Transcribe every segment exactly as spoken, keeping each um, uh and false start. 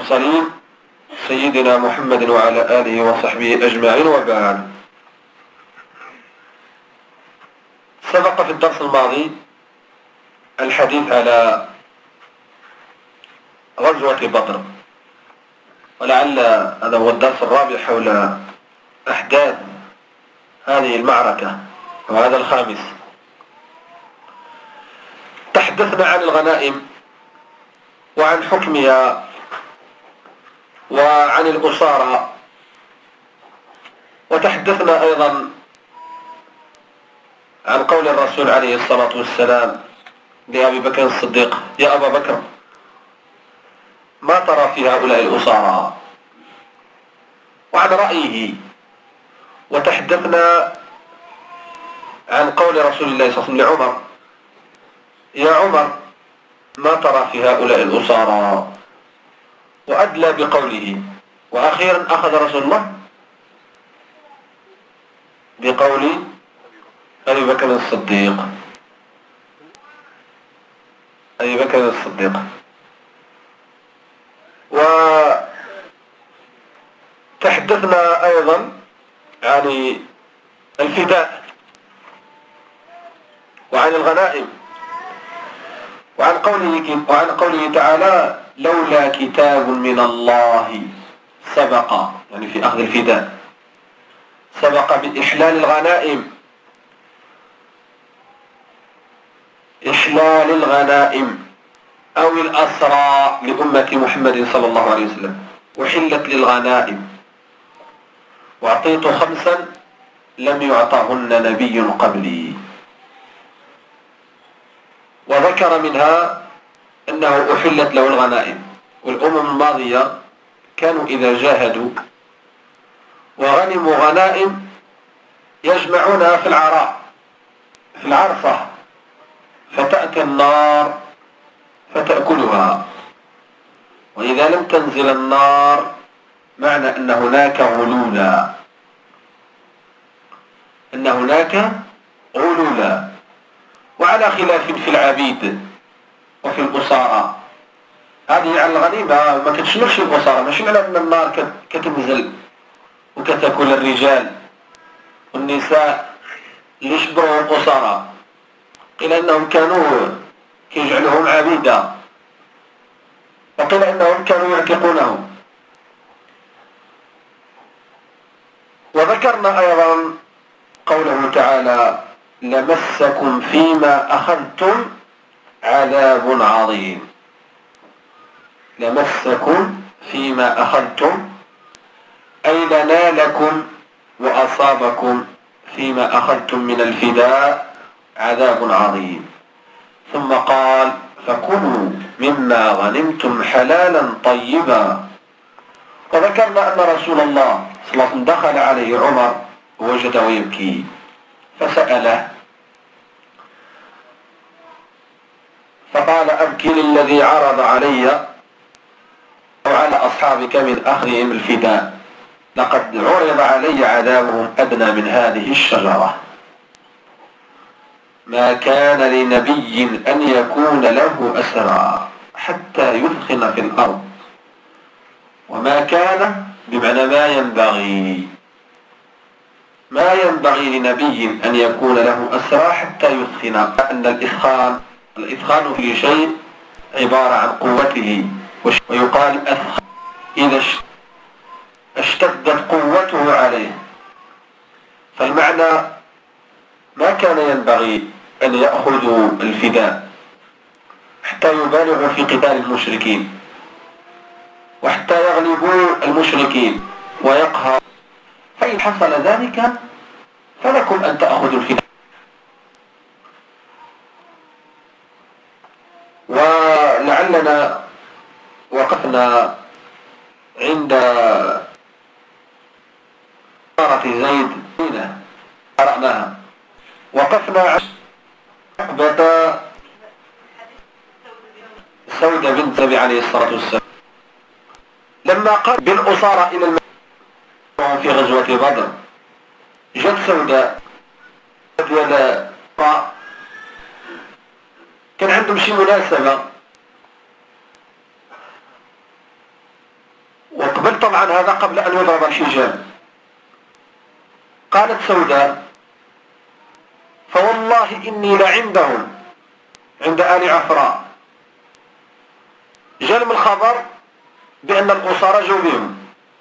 المرسلين سيدنا محمد وعلى آله وصحبه أجمعين، وبعد. سبق في الدرس الماضي الحديث على غزوة بدر، ولعل هذا هو الدرس الرابع حول أحداث هذه المعركة وهذا الخامس. تحدثنا عن الغنائم وعن حكمها وعن الأسارة، وتحدثنا أيضا عن قول الرسول عليه الصلاة والسلام لأبي بكر الصديق: يا أبا بكر، ما ترى في هؤلاء الأسارة؟ وعن رأيه. وتحدثنا عن قول رسول الله صلى الله عليه وسلم لعمر: يا عمر، ما ترى في هؤلاء الأسارة؟ وأدلى بقوله. وأخيرا أخذ رسول الله بقول أبي بكر الصديق أبي بكر الصديق وتحدثنا أيضا عن الفداء وعن الغنائم وعن قوله وعن قوله تعالى: لولا كتاب من الله سبق، يعني في أخذ الفداء، سبق بإحلال الغنائم إحلال الغنائم أو الأسرى لأمة محمد صلى الله عليه وسلم، وحلت للغنائم، وأعطيت خمسا لم يعطهن نبي قبلي. وذكر منها أنه أحلت له الغنائم. والأمم الماضية كانوا إذا جاهدوا وغنموا غنائم يجمعونها في العراء في العرصة، فتأتي النار فتأكلها، وإذا لم تنزل النار معنى أن هناك غلولا أن هناك غلولا وعلى خلاف في العبيد وفي الأسارة. هذه على الغنيمة ما كتشملش الأسارة، ماشي على أن النار كتنزل وكتاكل الرجال والنساء اللي شبروا الأسارة، قيل أنهم كانوا كيجعلهم عبيدا، وقيل أنهم كانوا يعتقونهم. وذكرنا أيضا قوله تعالى: لمسكم فيما أخذتم عذاب عظيم. لمسكم فيما أخذتم أي لنالكم وأصابكم فيما أخذتم من الفداء عذاب عظيم. ثم قال: فكلوا مما غنمتم حلالا طيبا. وذكرنا أن رسول الله صلى الله عليه وسلم دخل عليه عمر ووجده يبكي، فسأله فقال: أبكي للذي عرض علي وعلى أصحابك من أخذهم الفداء، لقد عرض علي عذابهم أدنى من هذه الشجرة. ما كان لنبي أن يكون له أسرى حتى يثخن في الأرض، وما كان بمعنى ما ينبغي ما ينبغي لنبي أن يكون له أسرى حتى يثخن. أن الإثخان الإثخان في شيء عبارة عن قوته، ويقال أثخن إذا اشتدت قوته عليه. فالمعنى ما كان ينبغي أن يأخذوا الفداء حتى يبالغوا في قتال المشركين وحتى يغلبوا المشركين ويقهروا، فإن حصل ذلك فلكم أن تأخذوا الفداء. ولعلنا وقفنا عند قارة زيد قرأناها. وقفنا عند عقبة سودة بنت النبي عليه الصلاة والسلام لما قال بالأسارة إلى المدينة في غزوة بدر. جت سوداء ديال كان عندهم شي مناسبة قال طبعا هذا قبل أن يضرب الحجاب. قالت سوداء فوالله إني لعندهم عند آل عفراء جلم الخبر بأن الأسارة جو بهم،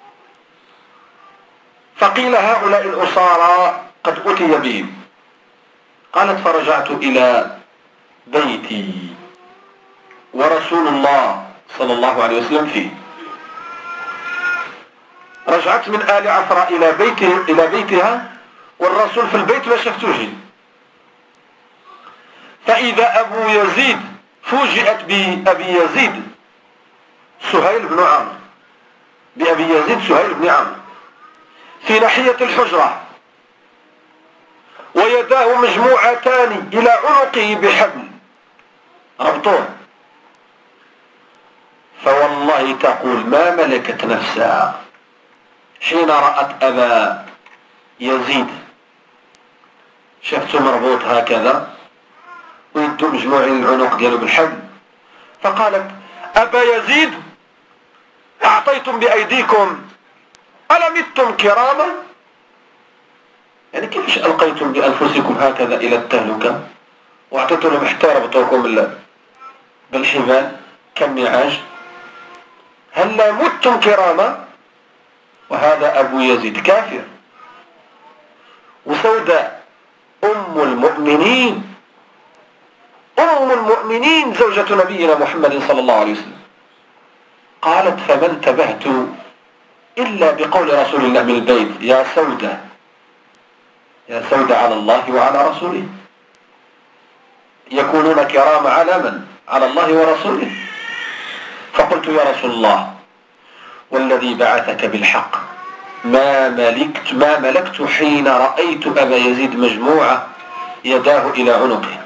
فقيل هؤلاء الأسارة قد أتي بهم. قالت فرجعت إلى بيتي ورسول الله صلى الله عليه وسلم فيه. رجعت من آل عفراء إلى بيته إلى بيتها والرسول في البيت ما شفتوش. فإذا أبو يزيد فوجئت بأبي يزيد سهيل بن عمرو بأبي يزيد سهيل بن عمرو في ناحية الحجرة ويداه مجموعتان إلى عنقه بحبل ربطوه. فوالله تقول ما ملكت نفسها حين رأت أبا يزيد، شفته مربوط هكذا ويدو مجموعين العنق ديالو بالحبل، فقالت أبا يزيد أعطيتم بأيديكم ألمتم كراما؟ يعني كيفاش ألقيتم بأنفسكم هكذا إلى التهلكة وأعطيتم لهم حتى ربطوكم بالحبال كالنعاج؟ هل متم كراما؟ وهذا أبو يزيد كافر. وسوداء أم المؤمنين أم المؤمنين زوجة نبينا محمد صلى الله عليه وسلم قالت فما انتبهت إلا بقول رسول الله من البيت يا سودة يا سودة على الله وعلى رسوله، يكونون كرام على من؟ على الله ورسوله. فقلت يا رسول الله والذي بعثك بالحق ما ملكت ما ملكت حين رأيت أبا يزيد مجموعة يداه إلى عنقه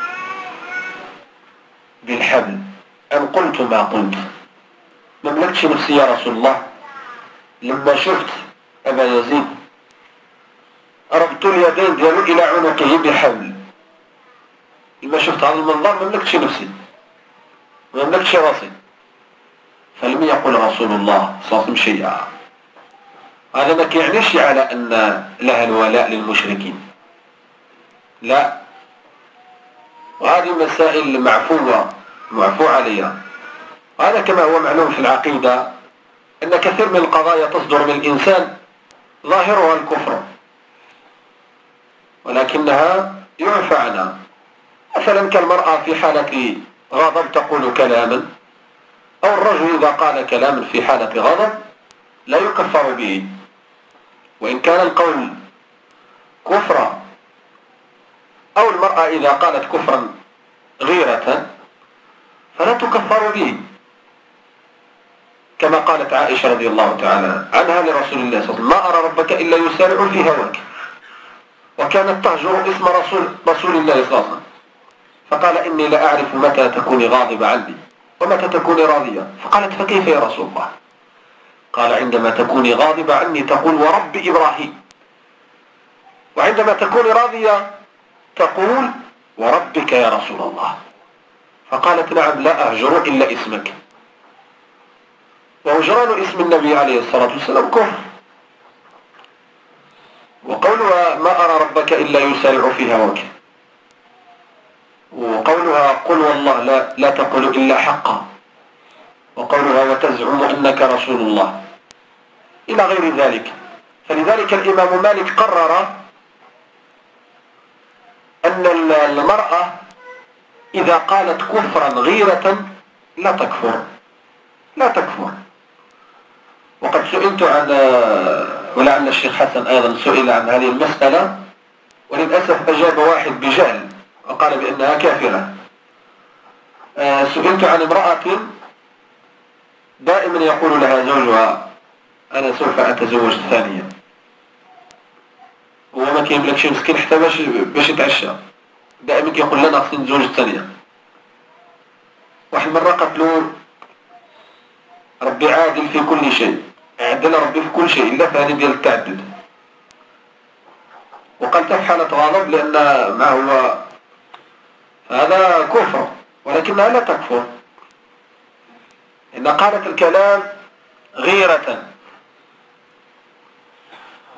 بالحبل أن قلت ما قلت، ما ملكتش نفسي يا رسول الله لما شفت أبا يزيد ربط اليدين ديالو إلى عنقه بحبل، لما شفت هذا المنظر ما ملكتش نفسي ما ملكتش راسي. فلم يقل رسول الله صلى الله عليه وسلم شيئا. هذا ما كيعنيش على أن لها الولاء للمشركين، لا، وهذه مسائل معفوة معفو عليها. هذا كما هو معلوم في العقيدة أن كثير من القضايا تصدر من الإنسان ظاهرها الكفر ولكنها يعفى عنها. مثلا كالمرأة في حالة غضب تقول كلاما، أو الرجل إذا قال كلاما في حالة غضب لا يكفر به، وإن كان القول كفرا، أو المرأة إذا قالت كفرا غيرة فلا تكفر به، كما قالت عائشة رضي الله تعالى عنها لرسول الله صلى الله عليه وسلم ما أرى ربك إلا يسارع في هواك، وكانت تهجر اسم رسول, رسول الله صلى الله عليه وسلم، فقال إني لأعرف متى تكوني غاضبة عني ومتى تكوني راضية. فقالت فكيف يا رسول الله؟ قال عندما تكوني غاضبة عني تقول ورب إبراهيم، وعندما تكوني راضية تقول وربك يا رسول الله. فقالت نعم لا أهجر إلا اسمك، وهجران اسم النبي عليه الصلاة والسلام كفر. وقولها ما أرى ربك إلا يسارع في هواك، وقولها قل والله لا, لا تقول إلا حقا، وقولها وتزعم أنك رسول الله، إلى غير ذلك. فلذلك الإمام مالك قرر أن المرأة إذا قالت كفرا غيرة لا تكفر لا تكفر. وقد سئلت عن، ولعل الشيخ حسن أيضا سئل عن هذه المسألة، وللأسف أجاب واحد بجهل وقال بأنها كافرة. سئلت عن امرأة دائما يقول لها زوجها أنا سوف أتزوج ثانية، هو ما كيملكش مسكين حتى باش باش يتعشى، دائما كيقول لنا خصني نتزوج الثانية. واحد مرة قالت له ربي عادل في كل شيء، عدل ربي في كل شيء إلا في هذه ديال التعدد. وقالت في حالة غضب لأن ما هو هذا كفر، ولكنها لا تكفر إن قالت الكلام غيرة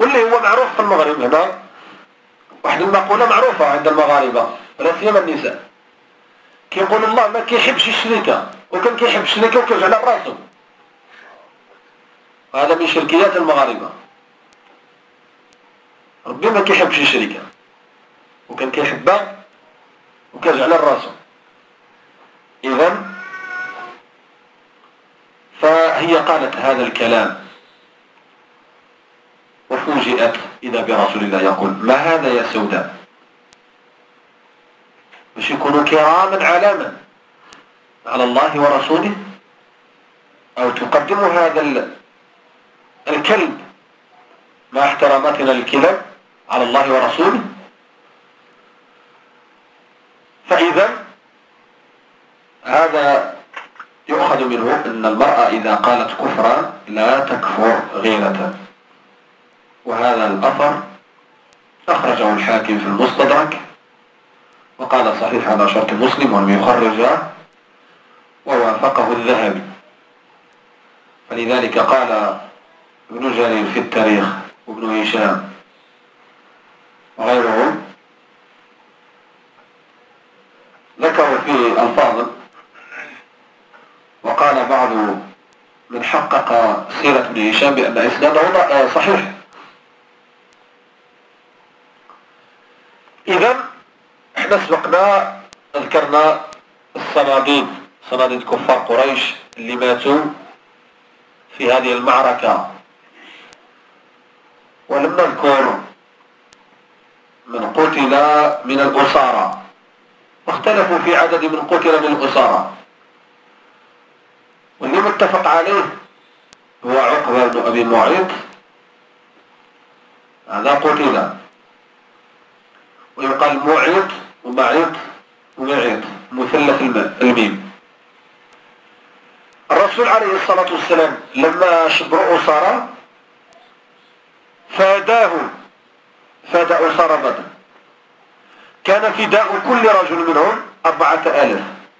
واللي هو معروف في المغرب هنا، واحد المقولة معروفة عند المغاربة لا سيما النساء، كيقول الله ما كيحبش الشركة، وكان كيحب الشركة وكيجعلها براسو. هذا من شركيات المغاربة. ربي ما كيحبش الشركة وكان كيحبها وكيجعلها براسو. إذن فهي قالت هذا الكلام وفوجئت إذا برسول الله يقول ما هذا يا سوداء، باش يكونوا كراما علاما على الله ورسوله، أو تقدم هذا الكلب مع احتراماتنا للكلاب على الله ورسوله. فإذا هذا يؤخذ منه أن المرأة إذا قالت كفرا لا تكفر غيرة. وهذا الأثر أخرجه الحاكم في المستدرك وقال صحيح على شرط مسلم ولم يخرجه، ووافقه الذهبي. فلذلك قال ابن جرير في التاريخ وابن هشام وغيره ذكروا فيه ألفاظا، وقال بعض من حقق سيرة ابن هشام بأن إسناده صحيح. إذن احنا سبقنا ذكرنا الصناديد، صناديد كفار قريش اللي ماتوا في هذه المعركة، ولم نذكر من قتل من الأسارة، واختلفوا في عدد من قتل من الأسارة، واللي متفق عليه هو عقبة بن أبي معيط، هذا قتل، ويقال معيط ومعيط ومعيط مثلث الميم. الرسول عليه الصلاة والسلام لما شبر أسارة فاداه فاد أسارة بدر، كان فداء كل رجل منهم أربعة آلاف،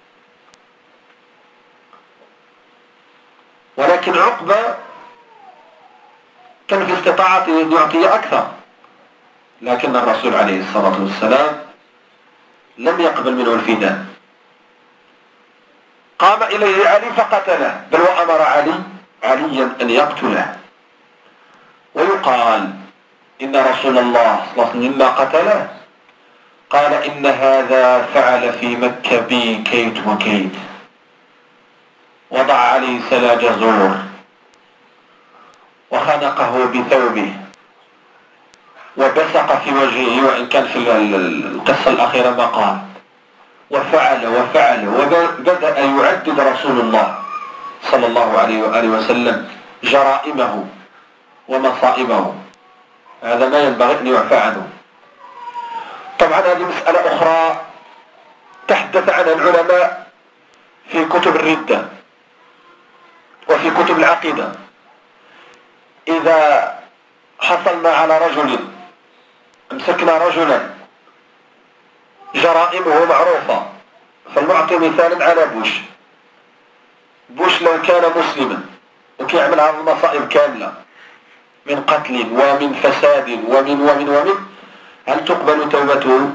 ولكن عقبة كان في استطاعته أن يعطي أكثر، لكن الرسول عليه الصلاة والسلام لم يقبل منه الفداء. قام إليه علي فقتله، بل وأمر علي عليا أن يقتله. ويقال إن رسول الله صلى الله عليه وسلم لما قتله قال إن هذا فعل في مكة بي كيت وكيت، وضع عليه سلاج زور وخنقه بثوبه وبصق في وجهه، وإن كان في القصة الأخيرة ما قال، وفعل وفعل وبدأ يعدد رسول الله صلى الله عليه وآله وسلم جرائمه ومصائبه. هذا ما ينبغي أن يعفى عنه. طبعا هذه مسألة أخرى تحدث عنها العلماء في كتب الردة وفي كتب العقيدة. إذا حصلنا على رجل، امسكنا رجلا جرائمه معروفة، فلنعطي مثالا على بوش. بوش لو كان مسلما وكيعمل هذه المصائب كاملة من قتل ومن فساد ومن ومن ومن، هل تقبل توبته؟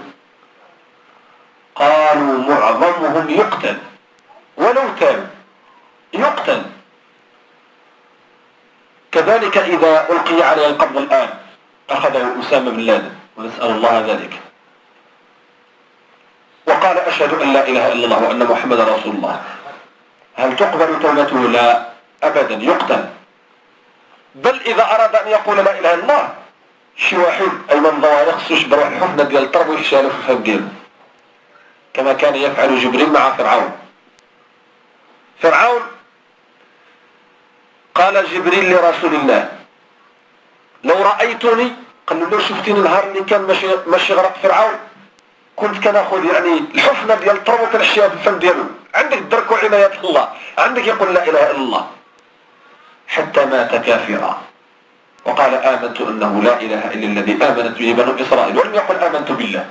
قالوا معظمهم يقتل ولو تاب، يقتل. كذلك إذا ألقي عليه القبض الآن أخذه أسامة بن لادن ونسأل الله ذلك، وقال أشهد أن لا إله إلا الله وأن محمد رسول الله، هل تقبل توبته؟ لا أبدا، يقتل. بل إذا أراد أن يقول لا إله إلا الله، شي واحد أيمن ضوارق خصوش بروح الحفنة ديال الطرب ويحشاله في الفم ديالو، كما كان يفعل جبريل مع فرعون. فرعون قال جبريل لرسول الله لو رأيتني، قال له لو شفتني النهار اللي كان ماشي ماشي غرق فرعون كنت كناخذ يعني الحفنة ديال الطرب وكنحشيها في الفم ديالو. عندك الدرك وعناية الله، عندك يقول لا إله إلا الله، حتى مات كافرا وقال آمنت أنه لا إله إلا الذي آمنت به بنو إسرائيل، ولم يقل آمنت بالله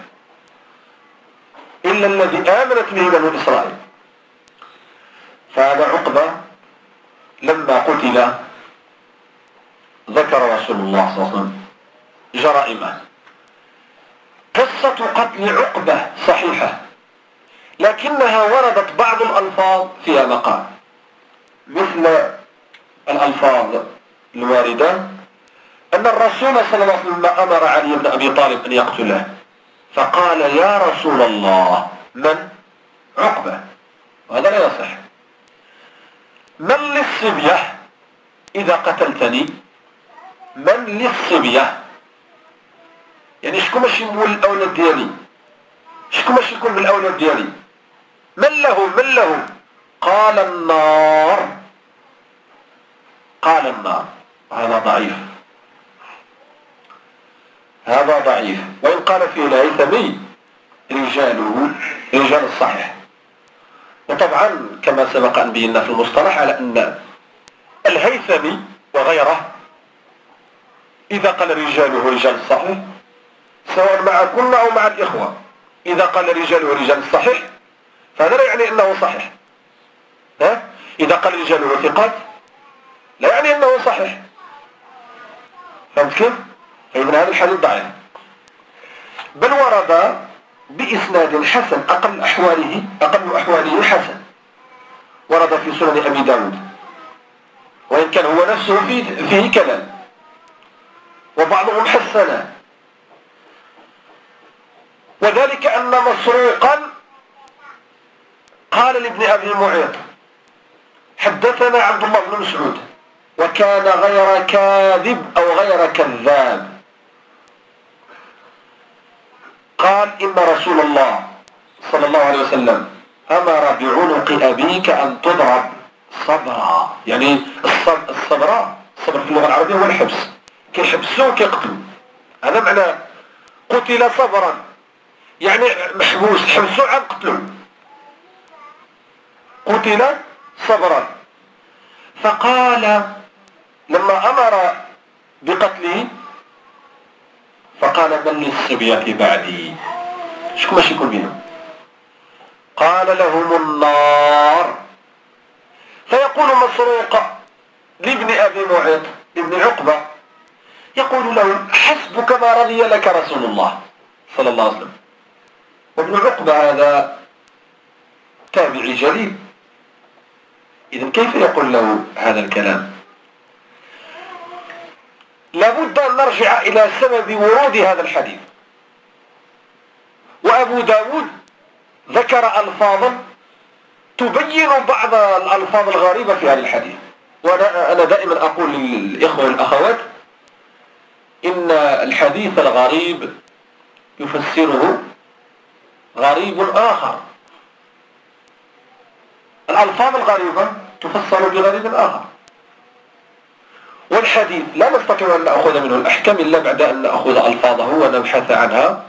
إلا الذي آمنت به بنو إسرائيل. فهذا عقبة لما قتل ذكر رسول الله صلى الله عليه وسلم جرائمه. قصة قتل عقبة صحيحة، لكنها وردت بعض الألفاظ فيها مقال، مثل الألفاظ الواردة أن الرسول صلى الله عليه وسلم أمر علي بن أبي طالب أن يقتله، فقال يا رسول الله من؟ عقبة، وهذا لا يصح. من للصبية إذا قتلتني؟ من للصبية يعني شكون باش يمول الأولاد ديالي؟ شكون باش يكون من الأولاد ديالي؟ من له من له؟ قال النار. قال النار. هذا ضعيف، هذا ضعيف، وإن قال فيه الهيثمي رجاله رجال الصحيح. وطبعا كما سبق أن بينا في المصطلح على أن الهيثمي وغيره إذا قال رجاله رجال الصحيح سواء مع كنا أو مع الإخوة، إذا قال رجاله رجال الصحيح فهذا لا يعني أنه صحيح، ها؟ إذا قال رجاله ثقات لا يعني أنه صحيح. فهمت كيف؟ فإذن هذا الحديث ضعيف، بل ورد بإسناد حسن، أقل أحواله أقل أحواله حسن، ورد في سنن أبي داود، وإن كان هو نفسه فيه, فيه كلام، وبعضهم حسنه، وذلك أن مسروقا قال لابن أبي معيط حدثنا عبد الله بن مسعود وكان غير كاذب أو غير كذاب، قال إن رسول الله صلى الله عليه وسلم أمر بعنق أبيك أن تضرب صبرا، يعني الصبرا الصبر في اللغة العربية هو الحبس، كيحبسوه كيقتلوا، هذا معنى قتل صبرا، يعني محبوس حبسوه عن قتله، قتل صبرا. فقال لما أمر بقتله فقال من للصبية بعدي؟ شكون باش يكون بينهم؟ قال لهم النار. فيقول مسروق لابن أبي معيط ابن عقبة يقول له حسبك ما رضي لك رسول الله صلى الله عليه وسلم. وابن عقبة هذا تابعي جليل، إذن كيف يقول له هذا الكلام؟ لابد أن نرجع إلى سبب ورود هذا الحديث. وأبو داود ذكر ألفاظا تبين بعض الألفاظ الغريبة في هذا الحديث، وأنا أنا دائما أقول للإخوة والأخوات إن الحديث الغريب يفسره غريب آخر، الألفاظ الغريبة تفسر بغريب آخر، والحديث لا نستطيع أن نأخذ منه الأحكام إلا بعد أن نأخذ ألفاظه ونبحث عنها.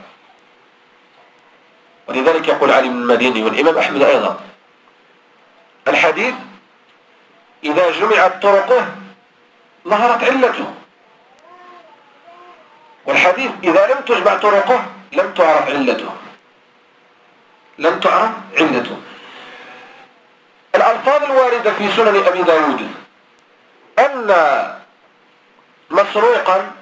ولذلك يقول علي بن المديني والإمام أحمد أيضا الحديث إذا جمعت طرقه ظهرت علته، والحديث إذا لم تجمع طرقه لم تعرف علته، لم تعرف علته. الألفاظ الواردة في سنن أبي داود أن مسروقا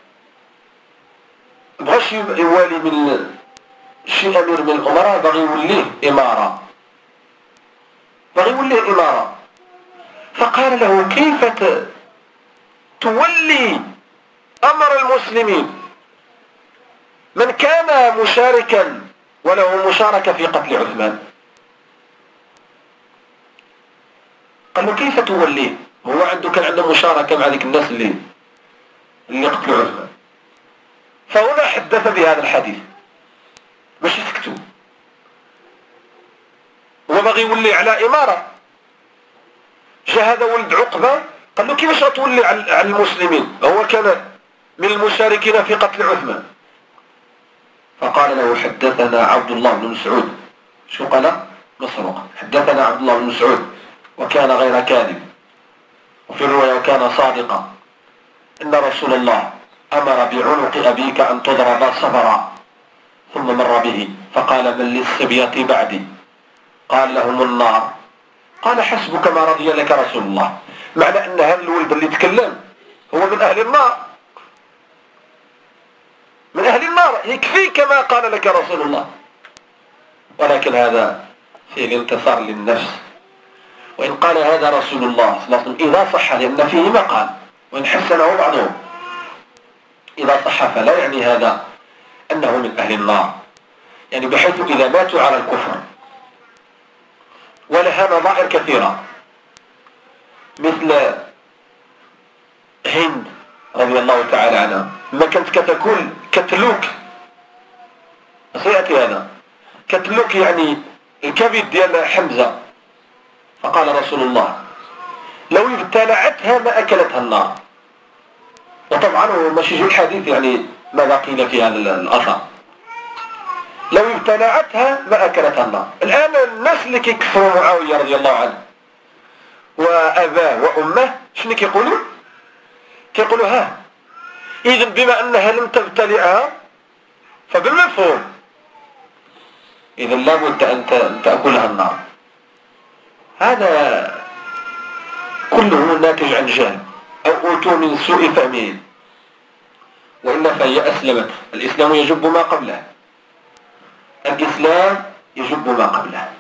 بغاش يوالي من شي أمير من الأمراء، بغي يوليه إمارة، بغي يوليه إمارة، فقال له كيف تولي أمر المسلمين من كان مشاركا وله مشاركة في قتل عثمان؟ قال له كيف توليه؟ هو عنده كان عنده مشاركة مع ذيك الناس اللي اللي قتلوا عثمان. فهنا حدث بهذا الحديث باش يسكتوا، هو باغي يولي على إمارة. جاء هذا ولد عقبة قال له كيفاش غتولي على المسلمين؟ هو كان من المشاركين في قتل عثمان. فقال له حدثنا عبد الله بن مسعود. شو قال؟ مسروق حدثنا عبد الله بن مسعود وكان غير كاذب، وفي الرواية وكان صادقا، إن رسول الله أمر بعنق أبيك أن تضرب صبرا، ثم مر به فقال من للصبية بعدي؟ قال لهم النار. قال حسبك ما رضي لك رسول الله، معنى أن هذا الولد اللي تكلم هو من أهل النار. يكفيك ما قال لك رسول الله. ولكن هذا فيه الانتصار للنفس. وإن قال هذا رسول الله صلى الله عليه وسلم إذا صح، لأن فيه مقال وإن حسنه بعضهم، إذا صح فلا يعني هذا أنه من أهل النار، يعني بحيث إذا ماتوا على الكفر. ولها نظائر كثيرة، مثل هند رضي الله تعالى عنها ما كانت كتكون كتلوك، سيأتي هذا كتلوك يعني الكبد ديال حمزة، فقال رسول الله لو ابتلعتها ما أكلتها النار. وطبعا ماشي يجي الحديث يعني ماذا قيل في هذا الأثر، لو ابتلعتها ما أكلتها النار. الآن الناس اللي كيكفروا معاوية رضي الله عنه وأباه وأمه شنو كيقولوا؟ كيقولوا ها إذن بما أنها لم تبتلعها فبالمفهوم إذن لابد أن تأكلها النار. هذا كله ناتج عن جهل أو أوتوا من سوء فهمهم، وإلا فهي أسلمت. الإسلام يجب ما قبله، الإسلام يجب ما قبله.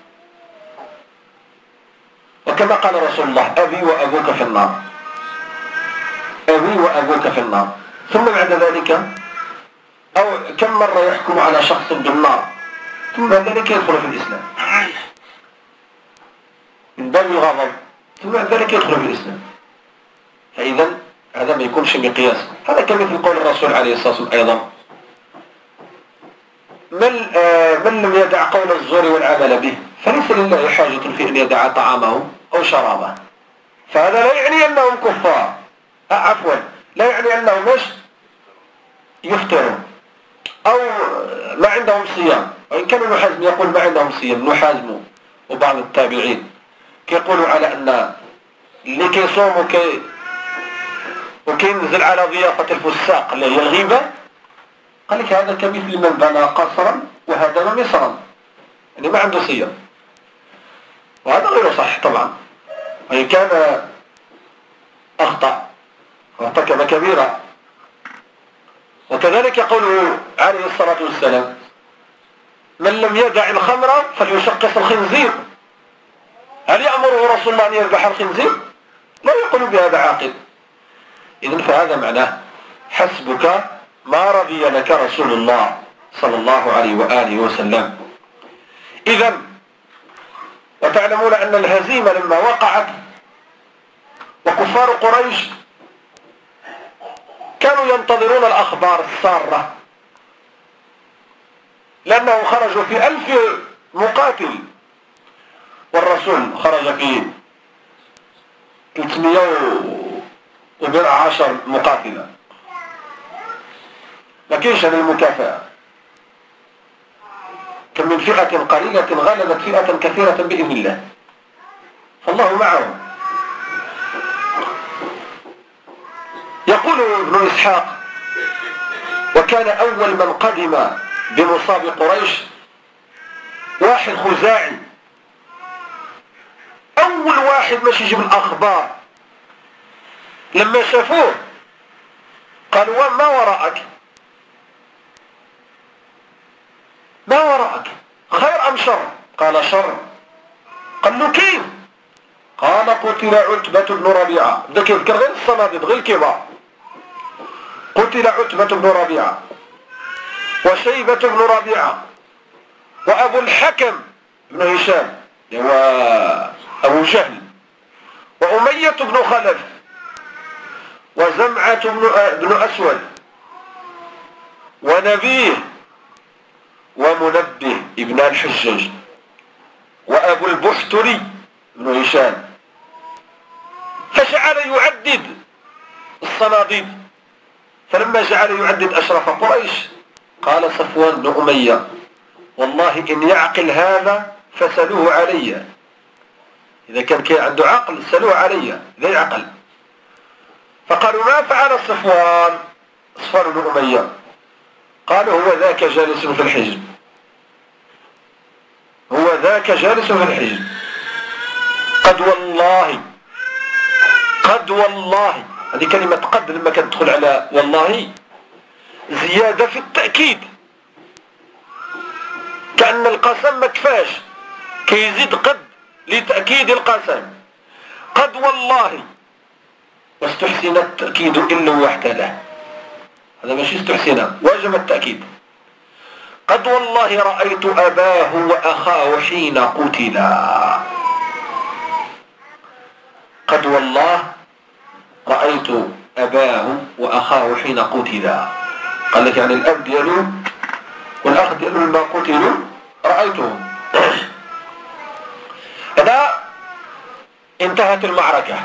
وكما قال رسول الله أبي وأبوك في النار، أبي وأبوك في النار. ثم بعد ذلك أو كم مرة يحكم على شخص بالنار ثم بعد ذلك يدخل في الإسلام من باب الغضب، ثم بعد ذلك يدخل في الإسلام. فإذا هذا ما يكونش مقياس. هذا كمثل قول الرسول عليه الصلاة والسلام أيضا من, آه من لم يدع قول الزور والعمل به فليس لله حاجة في أن يدع طعامه أو شرابه. فهذا لا يعني أنهم كفار، آه عفوا لا يعني أنهم مش يفترون أو ما عندهم صيام. وإن كان ابن حزم يقول ما عندهم صيام، ابن حزم وبعض التابعين كيقولوا على أن اللي كيصوم وكي وكينزل على ضيافة الفساق اللي هي الغيبة، قال لك هذا كمثل من بنى قصرا وهدم مصرا، يعني ما عنده صيام. وهذا غير صح طبعا، وإن كان أخطأ وارتكب كبيرة. وكذلك قوله عليه الصلاة والسلام من لم يدع الخمر فليشقص الخنزير. هل يأمره رسول الله أن يذبح الخنزير؟ لا يقول بهذا عاقل. إذن فهذا معناه حسبك ما رضي لك رسول الله صلى الله عليه وآله وسلم. إذن وتعلمون أن الهزيمة لما وقعت وكفار قريش كانوا ينتظرون الأخبار السارة، لأنهم خرجوا في ألف مقاتل والرسول خرج في ثلاثمئة وبضع عشر مقاتلا. ما كاينش هذه المكافأة. كم من فئة قليلة غلبت فئة كثيرة بإذن الله، فالله معهم. يقول ابن إسحاق وكان أول من قدم بمصاب قريش واحد خزاعي، أول واحد ماشي يجيب الأخبار. لما شافوه قالوا ما وراءك؟ ما وراءك؟ خير أم شر؟ قال شر. قال له كيف؟ قال قتل عتبة بن ربيعة. بدا كيذكر غير الصناديد غير الكبار. قتل عتبة بن ربيعة وشيبة بن ربيعة وأبو الحكم بن هشام وأبو جهل وأمية بن خلف وزمعة بن أسود ونبيه ومنبه ابن الحجاج وأبو البحتري بن هشام. فجعل يعدد الصناديد. فلما جعل يعدد أشرف قريش قال صفوان بن أمية والله إن يعقل هذا فسألوه علي. إذا كان كي عنده عقل سألوه علي، ذي عقل. فقالوا ما فعل صفوان صفوان بن أمية؟ قالوا هو ذاك جالس في الحجر، هو ذاك جالس في الحجر. قد والله قد والله، هذه كلمة قد لما كانت تدخل على والله زيادة في التأكيد. كأن القسم ما كفاش، كيزيد قد لتأكيد القسم. قد والله واستحسن التأكيد إلا واحتله، هذا ماشي استحسن، واجب التأكيد. قد والله رأيت أباه وأخاه حين قتلا. قد والله رأيت أباه وأخاه حين قتلا، قال لك يعني الأب ديالو والأخ ديالو لما قتلوا رأيتهم. هذا انتهت المعركة،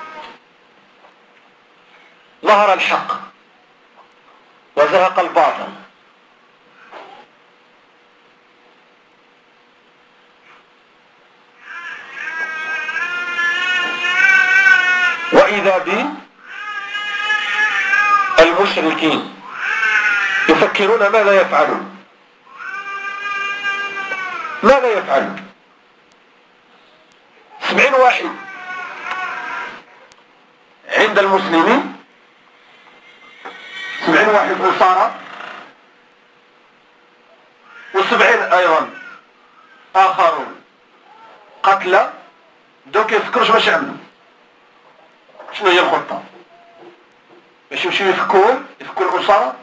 ظهر الحق وزهق الباطل. وإذا بالمشركين يفكرون ماذا يفعلون، ماذا يفعلون. سبعين واحد عند المسلمين، سبعين واحد أسارة، وسبعين أيضا آخرون قتلى. دوك يفكروش باش يعملوا، شنو هي الخطة باش يمشيو يفكون يفكوا الأسرة.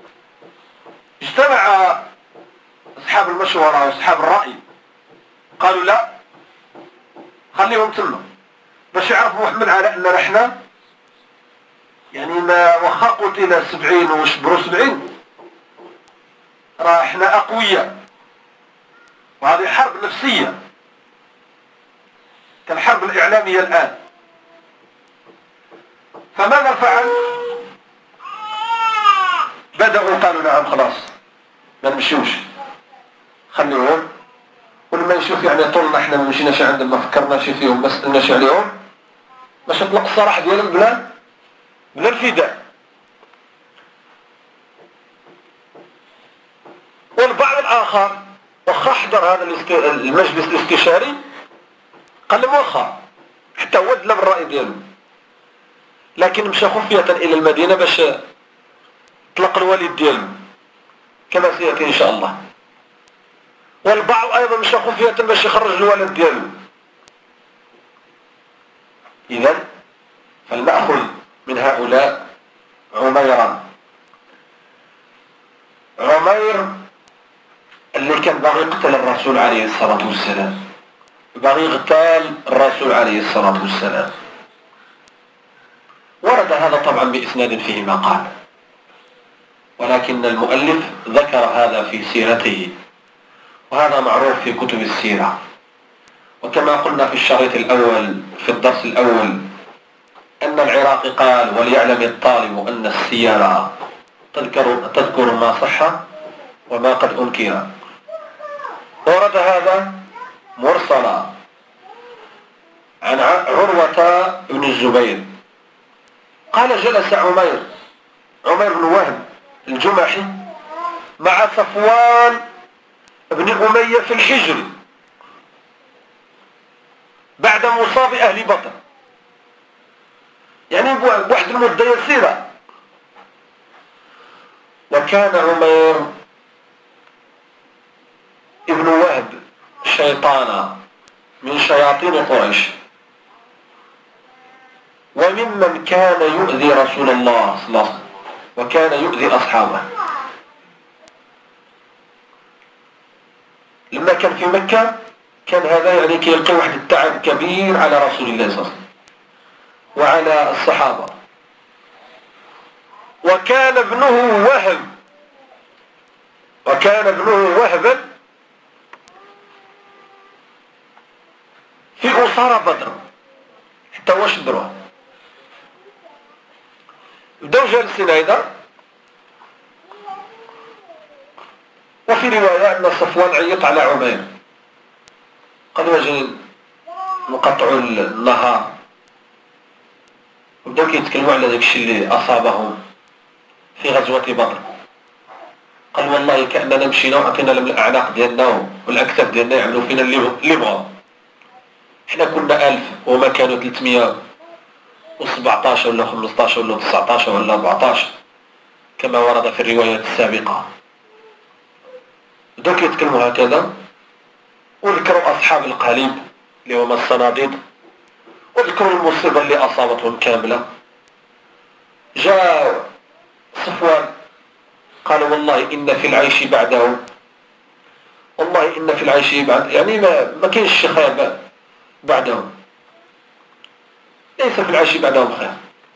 اجتمع أصحاب المشورة وأصحاب الرأي، قالوا لا، خليهم تما باش يعرفوا محمد على أننا احنا يعني ما وخا قتل سبعين وشبروا سبعين راه احنا أقوياء، وهذه حرب نفسية كالحرب الإعلامية الآن. فماذا فعل؟ بدأوا قالوا نعم خلاص ما نمشيوش، خليهم، ولما نشوف يعني طولنا احنا ما مشيناش عندهم، ما فكرناش فيهم، ما سألناش عليهم، باش نطلق الصراحة ديالهم بلا بلا الفداء. والبعض الآخر وخا حضر هذا المجلس الاستشاري قال لهم واخا، حتى هو دلا بالرأي ديالو، لكن مشى خفية إلى المدينة باش طلق الوالد ديالو كما سيأتي إن شاء الله. والبعض أيضا مشى خفية باش يخرج الولد ديالو. إذن فلنأخذ من هؤلاء عميرا. عمير اللي كان باغي يقتل الرسول عليه الصلاة والسلام، باغي يغتال الرسول عليه الصلاة والسلام. ورد هذا طبعا بإسناد فيه مقال، ولكن المؤلف ذكر هذا في سيرته، وهذا معروف في كتب السيرة. وكما قلنا في الشريط الأول في الدرس الأول أن العراقي قال: وليعلم الطالب أن السيرة تذكر, تذكر ما صح وما قد أنكر. ورد هذا مرسلا عن عروة بن الزبير قال: جلس عمير عمير بن وهب الجمحي مع صفوان بن أمية في الحجر بعد مصاب أهل بطن، يعني بواحد المدة يسيرة. وكان عمير ابن وهب شيطانا من شياطين قريش، وممن كان يؤذي رسول الله صلى الله عليه وسلم وكان يؤذي أصحابه. لما كان في مكة كان هذا يعني كيلقي واحد التعب كبير على رسول الله صلى الله عليه وسلم وعلى الصحابة. وكان ابنه وهب وكان ابنه وهبا في أسارة بدر حتى هو شدروه. بداو جالسين هيدا، وفي رواية أن صفوان عيط على عمير قال: واجي نقطعوا النهار. وبداو كيتكلموا على داك الشيء اللي أصابهم في غزوة بدر. قال: والله كأننا مشينا وعطينا لهم الأعناق ديالنا والأكتاف ديالنا يعملوا فينا اللي بغاو. حنا كنا ألف وما كانوا ثلاثمية وسبعطاش ولا خمسطاش ولا تسعطاش ولا أربعطاش كما ورد في الروايات السابقة. بداو كيتكلموا هكذا، وذكروا أصحاب القليب اللي هما الصناديد، وذكروا المصيبة اللي أصابتهم كاملة. جاء صفوان قال والله إن في العيش بعده، والله إن في العيش بعد، يعني ما, ما كاينش خير بعدهم، ليس في العيش بعدهم خير.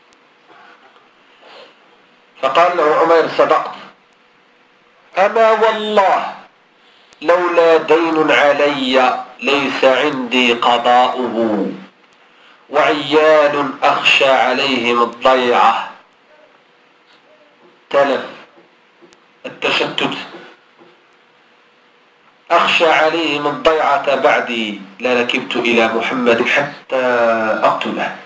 فقال له عمير صدقت، أما والله لولا دين علي ليس عندي قضاؤه، وعيال أخشى عليهم الضيعة، تلف التشتت، أخشى عليهم الضيعة بعدي لركبت إلى محمد حتى أقتله،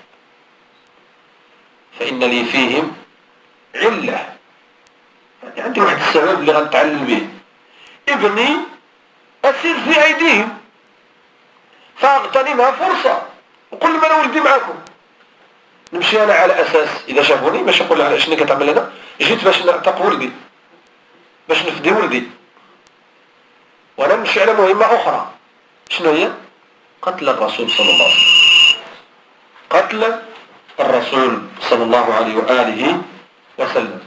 فإن لي فيهم علة، يعني عندي واحد السبب اللي غنتعلم به، ابني أسير في أيديهم فأغتنمها فرصة، وقل لهم أنا ولدي معكم، نمشي أنا على أساس إذا شافوني باش يقول على شنو كتعمل هنا، جيت باش نعتق ولدي، باش نفدي ولدي، وأنا نمشي على مهمة أخرى. شنو هي؟ قتل الرسول صلى الله عليه وسلم، قتل الرسول صلى الله عليه وآله وسلم.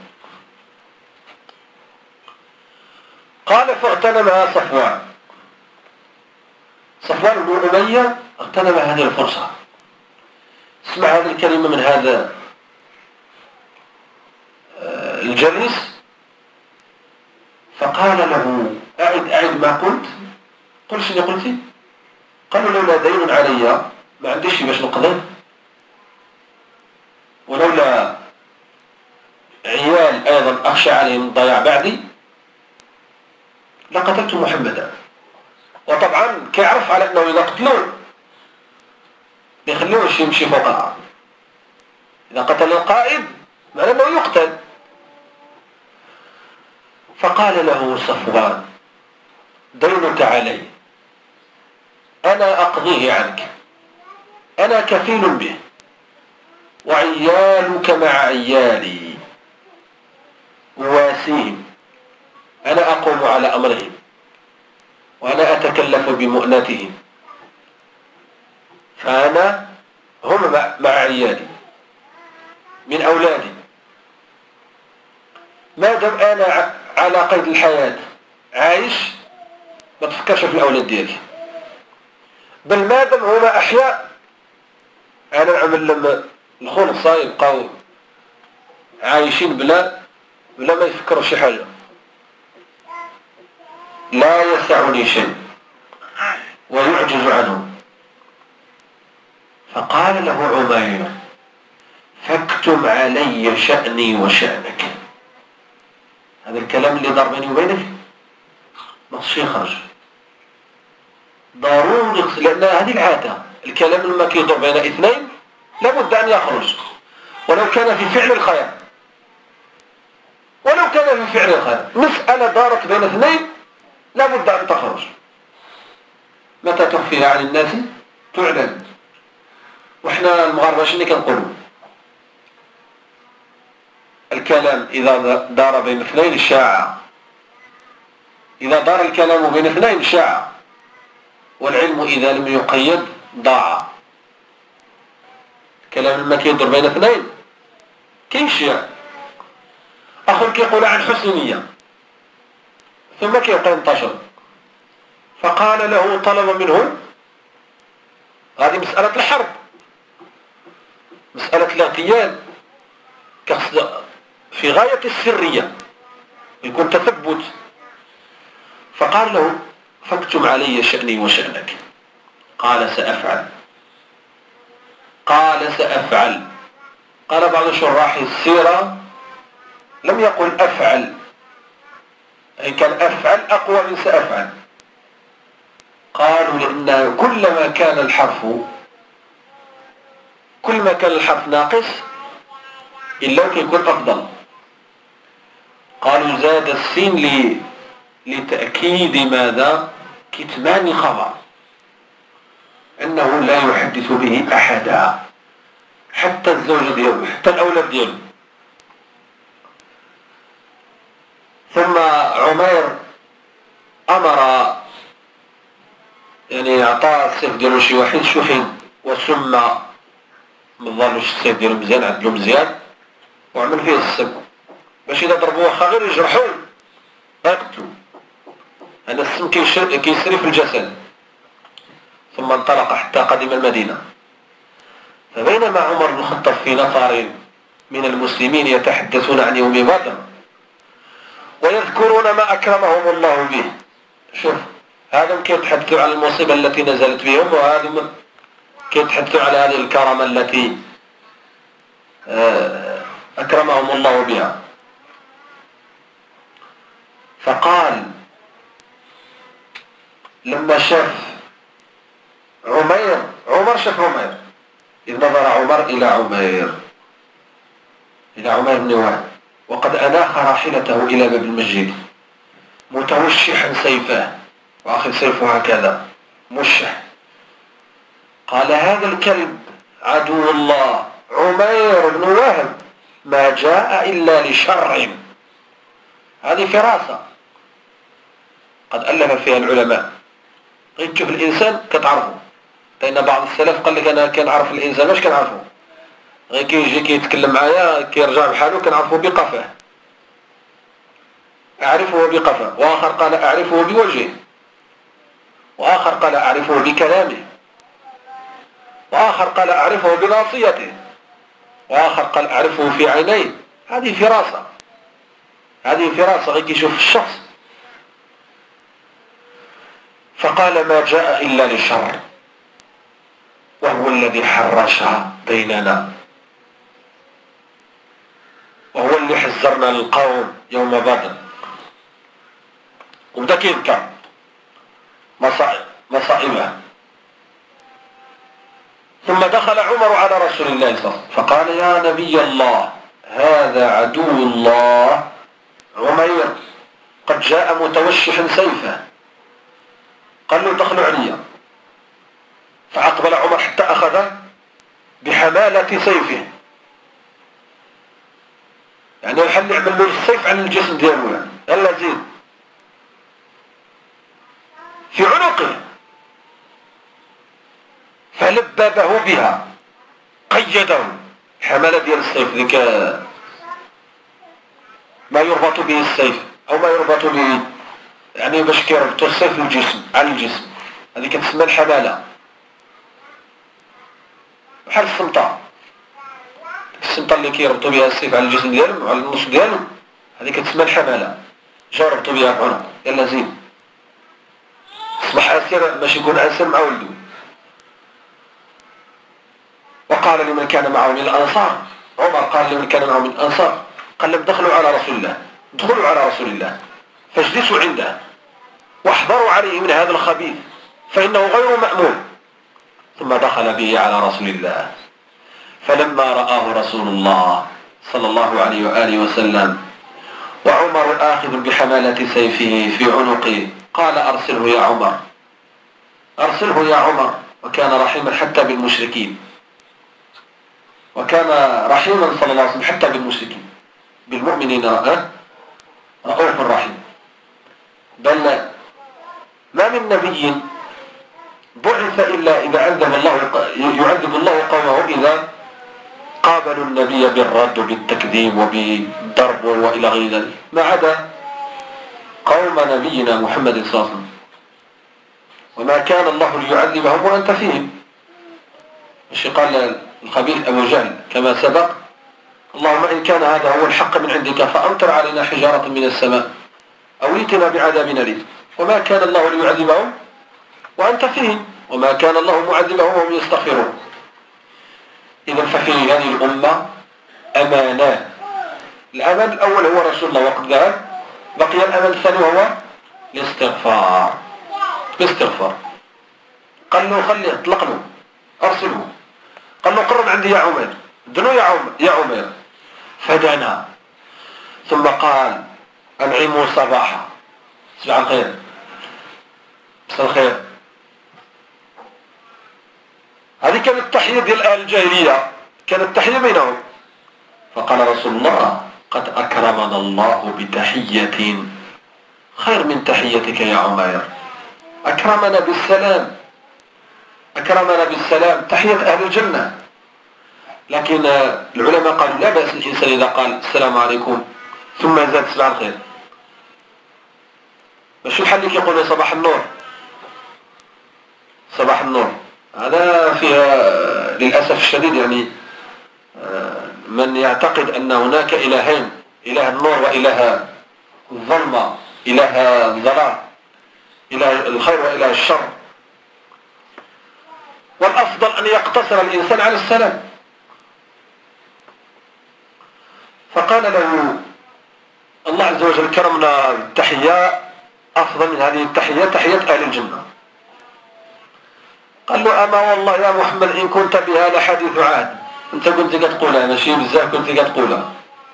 قال فاغتنمها صفوان، صفوان بن أمية اغتنم هذه الفرصة. اسمع هذه الكلمة من هذا الجليس، فقال له أعد أعد ما قلت، قل شنو قلتي؟ قالوا لولا دين علي ما عنديش باش نقضي، ولولا عيال أيضا أخشى عليهم الضياع بعدي لقتلت محمدا. وطبعا كيعرف على أنه إذا قتلوه ما يخلوش يمشي فوق الأرض، إذا قتل القائد معناه أنه يقتل. فقال له صفوان دينك علي، أنا أقضيه عنك، أنا كفيل به، وعيالك مع عيالي وواسيهم، أنا أقوم على أمرهم وأنا أتكلف بمؤنتهم، فأنا هم مع عيالي من أولادي، ما دام أنا على قيد الحياة عايش ما تفكرش في الأولاد ديالي، بل ما دام هما أحياء أنا نعمل لما الخلصة يبقوا عايشين بلا بلا ما يفكروا شي حاجة، لا يسعني شيء ويعجز عنه. فقال له عمير فاكتم علي شأني وشأنك. هذا الكلام اللي دار بيني وبينك ما شي يخرج ضروري، لأن هذه العادة، الكلام لما كيدور بين اثنين لابد أن يخرج، ولو كان في فعل الخير، ولو كان في فعل الخير. مسألة دارت بين اثنين لابد أن تخرج، متى تخفيها عن الناس تعلن. وإحنا المغاربة شنو كنقولوا؟ الكلام إذا دار بين اثنين شاع، إذا دار الكلام بين اثنين شاع، والعلم إذا لم يقيد ضاع. الكلام لما كيدور بين اثنين كيشيع. أخو كيقول عن حسنية ثم كيبقى ينتشر، فقال له طلب منه، هذه مسألة الحرب، مسألة الاغتيال في غاية السرية، يكون تثبت. فقال له فاكتم علي شأني وشأنك. قال سأفعل، قال سأفعل. قال بعض شراح السيرة لم يقل أفعل، أي كان أفعل أقوى من سأفعل. قالوا لأن كلما كان الحرف كلما كان الحرف ناقص إلا يكون أفضل. قالوا زاد السين لي لتأكيد ماذا؟ كتمان خبر، أنه لا يحدث به أحدا، حتى الزوجة دياله، حتى الأولاد دياله. ثم عمير أمر يعني عطى السيف ديالو شي واحد شحين وسم مظنش السيف ديالو مزيان عدلو مزيان وعمل فيه السم باش إذا ضربوه واخا غير يجرحوه يقتلو. هذا السم كيسري في الجسد. ثم انطلق حتى قدم المدينة. فبينما عمر بن الخطاب في نفر من المسلمين يتحدثون عن يوم بدر ويذكرون ما أكرمهم الله به. شوف هذا كيتحدثوا عن المصيبة التي نزلت بهم وهذا كيتحدثوا على هذه الكرامة التي أكرمهم الله بها. فقال لما شاف عمير عمر شاف عمير إذ نظر عمر إلى عمير إلى عمير بن وهب وقد أناخ راحلته إلى باب المسجد متوشحا سيفه وأخذ سيفه هكذا مشح. قال هذا الكلب عدو الله عمير بن وهب ما جاء إلا لشر. هذه فراسة قد ألف فيها العلماء. غير تشوف الإنسان كتعرفه، لأن بعض السلف قال لك أنا كنعرف الإنسان واش كنعرفه غير كيجي كيتكلم معايا كيرجع بحاله كنعرفه بقفاه أعرفه بقفاه، وآخر قال أعرفه بوجهه، وآخر قال أعرفه بكلامه، وآخر قال أعرفه بناصيته، وآخر قال أعرفه في عينيه. هذه فراسة هذه فراسة غير كيشوف الشخص. فقال ما جاء إلا لشر وهو الذي حرش بيننا وهو اللي حذرنا للقوم يوم بدر. وبدا كيذكر مصائبه. ثم دخل عمر على رسول الله صلى الله عليه وسلم فقال يا نبي الله هذا عدو الله عمير قد جاء متوشحا سيفه. قال له دخلوا عليا. فأقبل عمر حتى أخذ بحمالة سيفه، يعني يحل يعمل له السيف عن الجسم ديالو يعني يلا زيد في عنقه. فلببه بها قيده حمالة ديال السيف ذيك ما يربط به السيف أو ما يربط به يعني باش كيربطوا السيف للجسم على الجسم، هذه كتسمى الحمالة بحال السمطة. السمطة اللي كيربطوا بها السيف على الجسم ديالهم وعلى النص ديالهم هذه كتسمى الحمالة. جا ربطوا بها بعنق يلا زين اصبح اسير باش يكون اسير مع ولده. وقال لمن كان معه من الانصار، عمر قال لمن كان معه من الانصار قال لهم دخلوا على رسول الله ادخلوا على رسول الله فاجلسوا عنده واحذروا عليه من هذا الخبيث فإنه غير مأمون. ثم دخل به على رسول الله. فلما رآه رسول الله صلى الله عليه وآله وسلم وعمر آخذ بحمالة سيفه في عنقه قال أرسله يا عمر أرسله يا عمر. وكان رحيما حتى بالمشركين، وكان رحيما صلى الله عليه وسلم حتى بالمشركين، بالمؤمنين رؤوف رحيم. بل ما من نبي بعث إلا إذا عذب الله يعذب الله قومه إذا قابلوا النبي بالرد وبالتكذيب وبالضرب وإلى غير ذلك، ما عدا قوم نبينا محمد صلى الله عليه وسلم. وما كان الله ليعذبهم وأنت فيهم. مش قال الخبيث أبو جهل كما سبق اللهم إن كان هذا هو الحق من عندك فأمطر علينا حجارة من السماء أو ائتنا بعذاب أليم. وما كان الله ليعذبهم وأنت فيهم وما كان الله معذبهم وهم يستغفرون. إذا ففي هذه الأمة أمانات. الأمان الأول هو رسول الله وقد ذهب، بقي الأمان الثاني وهو الاستغفار. الاستغفار قال له خليه اطلق له أرسله. قال له قرب عندي يا عمير دنو يا عمير يا عمير فدنا. ثم قال أنعموا صباحا صباح الخير مساء الخير. هذه كانت التحية ديال أهل الجاهلية، كانت التحية بينهم. فقال رسول الله قد أكرمنا الله بتحية خير من تحيتك يا عمير. أكرمنا بالسلام، أكرمنا بالسلام، تحية أهل الجنة. لكن العلماء قالوا لا بأس الإنسان إذا قال السلام عليكم ثم زاد صباح الخير. ماشي بحال اللي كيقول صباح النور، صباح النور، هذا فيها للأسف الشديد يعني من يعتقد أن هناك إلهين، إله النور وإله الظلمة، إله الظلام، إله الخير وإله الشر. والأفضل أن يقتصر الإنسان على السلام. فقال له الله عز وجل كرمنا بالتحية أفضل من هذه التحية، تحية أهل الجنة. قال له أما والله يا محمد إن كنت بها لحديث عهد، أنت كنت كتقولها ماشي بزاف كنت كتقولها.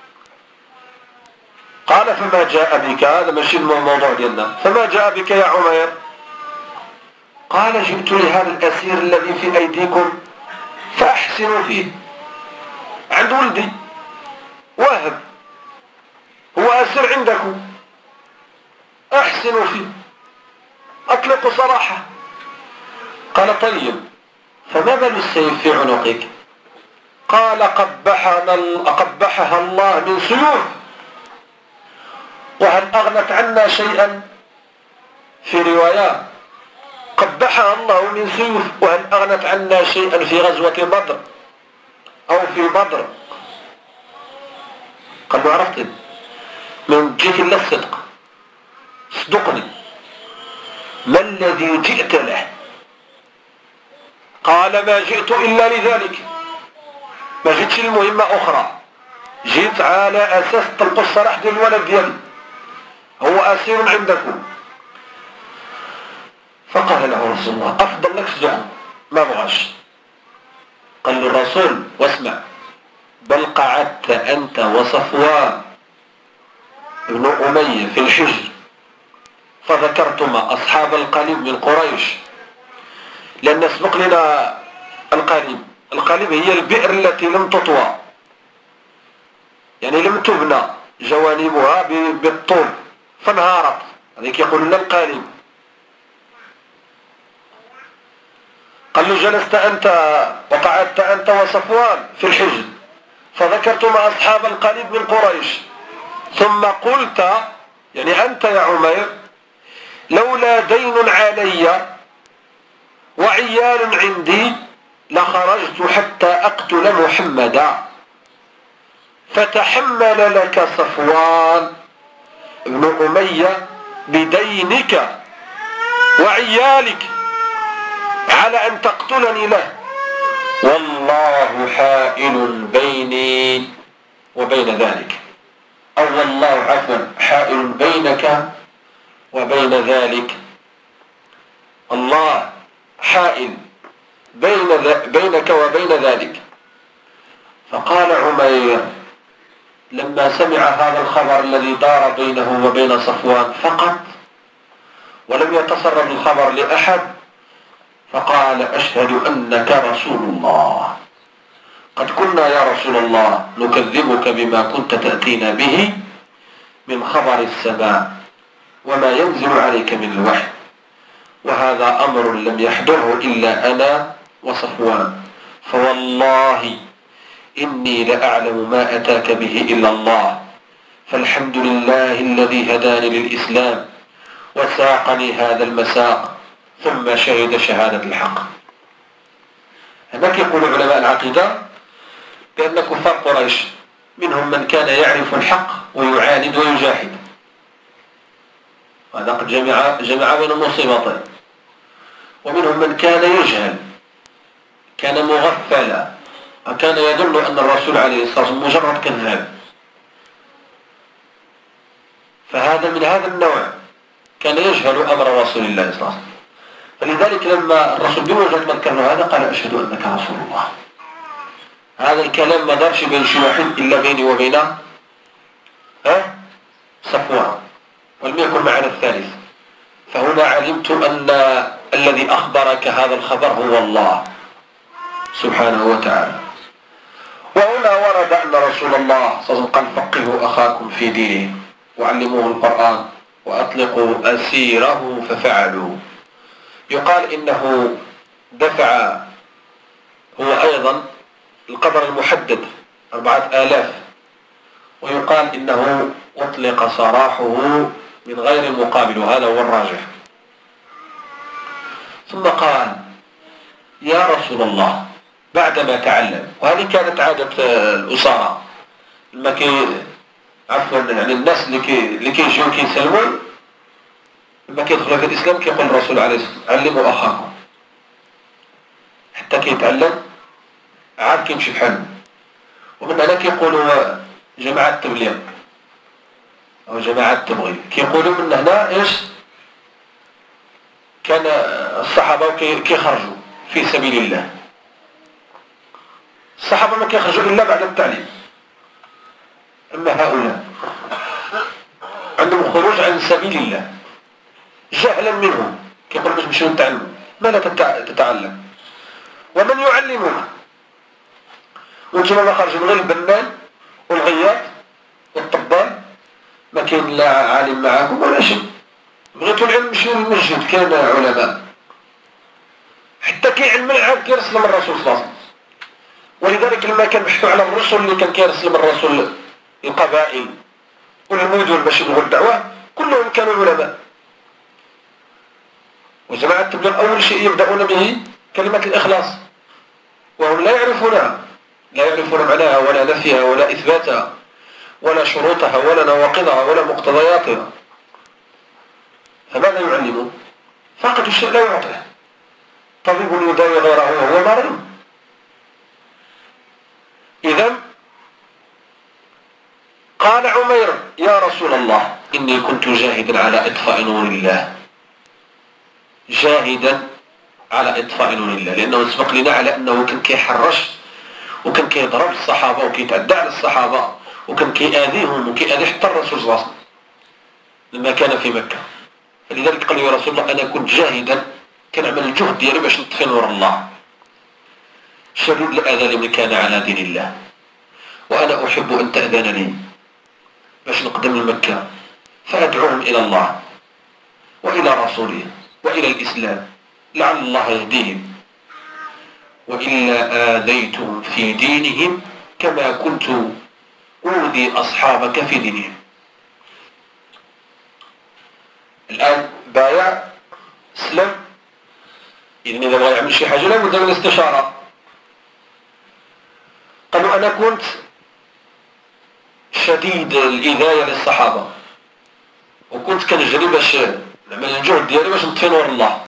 قال فما جاء بك، هذا ماشي الموضوع ديالنا، فما جاء بك يا عمير؟ قال جئت لهذا الأسير الذي في أيديكم فأحسنوا فيه. عند ولدي واهب هو أسير عندكم، أحسنوا فيه، أطلقوا صراحة. قال طيب فما بال السيف في عنقك؟ قال قبحنا قبحها الله من سيوف، وهل أغنت عنا شيئا؟ في رواية قبحها الله من سيوف وهل أغنت عنا شيئا في غزوة بدر أو في بدر. قال له عرفت من جهة الله الصدق، صدقني ما الذي جئت له؟ قال ما جئت إلا لذلك، ما جئتش لمهمة أخرى، جئت على أساس طلقوا السراح ديال الولد ديالي، هو أسير عندكم. فقال له رسول الله أفضل لك صدق، ما بغاش. قال له الرسول واسمع، بل قعدت أنت وصفوان ابن أمية في الحجر فذكرتما أصحاب القليب من قريش، لأن سبق لنا القليب. القليب هي البئر التي لم تطوى، يعني لم تبنى جوانبها بالطول فانهارت، هذيك يقول لنا القليب. قال له جلست أنت وقعدت أنت وصفوان في الحجر فذكرتما أصحاب القليب من قريش ثم قلت، يعني أنت يا عمير، لولا دين علي وعيال عندي لخرجت حتى أقتل محمدا، فتحمل لك صفوان ابن أمية بدينك وعيالك على أن تقتلني له، والله حائل بيني وبين ذلك، أو والله عفوا حائل بينك وبين ذلك، الله حائل بين بينك وبين ذلك. فقال عمير لما سمع هذا الخبر الذي دار بينه وبين صفوان فقط ولم يتصرف الخبر لأحد، فقال أشهد أنك رسول الله، قد كنا يا رسول الله نكذبك بما كنت تأتينا به من خبر السماء وما ينزل عليك من الوحي، وهذا أمر لم يحضره إلا أنا وصفوان، فوالله إني لأعلم ما أتاك به إلا الله، فالحمد لله الذي هداني للإسلام وساقني هذا المساق، ثم شهد شهادة الحق. هناك يقول علماء العقيدة بأن كفار قريش منهم من كان يعرف الحق ويعاند ويجاهد، هذا قد جمع, جمع بين المصيبتين، ومنهم من كان يجهل، كان مغفلا، وكان يدل أن الرسول عليه الصلاة والسلام مجرد كذاب. فهذا من هذا النوع كان يجهل أمر رسول الله صلى الله عليه وسلم، فلذلك لما الرسول بمجرد ما ذكر له هذا قال أشهد أنك رسول الله. هذا الكلام ما دارش بين شي واحد إلا بيني وبينه ها صفوان، ولم يكن معنا الثالث. فهنا علمت أن الذي أخبرك هذا الخبر هو الله سبحانه وتعالى. وهنا ورد أن رسول الله صلى الله عليه وسلم قال فقهوا أخاكم في دينه وعلموه القرآن وأطلقوا أسيره ففعلوا. يقال إنه دفع هو أيضا القدر المحدد أربعة آلاف، ويقال إنه أطلق سراحه من غير مقابل، وهذا هو الراجح. ثم قال: يا رسول الله، بعدما تعلم، وهذه كانت عادة الأسارة لما كي عفوا يعني الناس اللي كي اللي كيجيو كيسلموا لما كيدخلوا في الإسلام كيقول الرسول عليه الصلاة والسلام: علموا أخاكم، حتى كيتعلم عاد كيمشي بحاله. ومن هنا كيقولوا جماعة التبليغ أو جماعة التبغيض، كيقولوا من هنا إيش كان الصحابة كيخرجوا في سبيل الله. الصحابة ما كيخرجوا إلا بعد التعليم، أما هؤلاء عندهم خروج عن سبيل الله جهلا منهم، كيقول باش نمشيو نتعلموا، ما لا تتعلم ومن يعلمك؟ وانتم ما خرجوا غير البنان والغياط والطبال، ما كاين لا عالم معاكم ولا شيء. بغيتوا العلم مشيو للمسجد، كان علماء حتى كيعلم العاب كيرسل من الرسول صلى الله عليه وسلم. ولذلك لما كان بحثوا على الرسل اللي كان كيرسل من الرسول القبائل والمدن باش يبغوا الدعوه، كلهم كانوا علماء. وجماعة التبليغ أول شيء يبدأون به كلمة الإخلاص، وهم لا يعرفونها، لا يعرفون معناها ولا نفيها ولا إثباتها ولا شروطها ولا نواقضها ولا مقتضياتها. فماذا يعلمون؟ فقط الشيء لا يعطيه. طبيب يداوي غيره وهو مريض. إذن قال عمير: يا رسول الله، إني كنت جاهدا على إطفاء نور الله، جاهدا على إطفاء نور الله، لأنه سبق لنا على أنه كان كيحرش وكان كيضرب الصحابة وكيتعدى على الصحابة وكان كيآذيهم وكيآذي حتى الرسول صلى الله عليه وسلم لما كان في مكة. فلذلك قال: يا رسول الله، أنا كنت جاهدا، كنعمل الجهد ديالي باش نطفي نور الله، شديد الأذى لمن كان على دين الله، وأنا أحب أن تأذن لي باش نقدم لمكة فأدعوهم إلى الله وإلى رسوله وإلى الإسلام لعل الله يهديهم، وإلا آذيتهم في دينهم كما كنت أوذي أصحابك في دينهم. الآن بايع سلم، إذن إذا بغى يعمل شي حاجة لابد من الاستشارة. قالوا: أنا كنت شديد الإذاية للصحابة وكنت كنجري باش نعمل الجهد ديالي باش نطفي نور الله،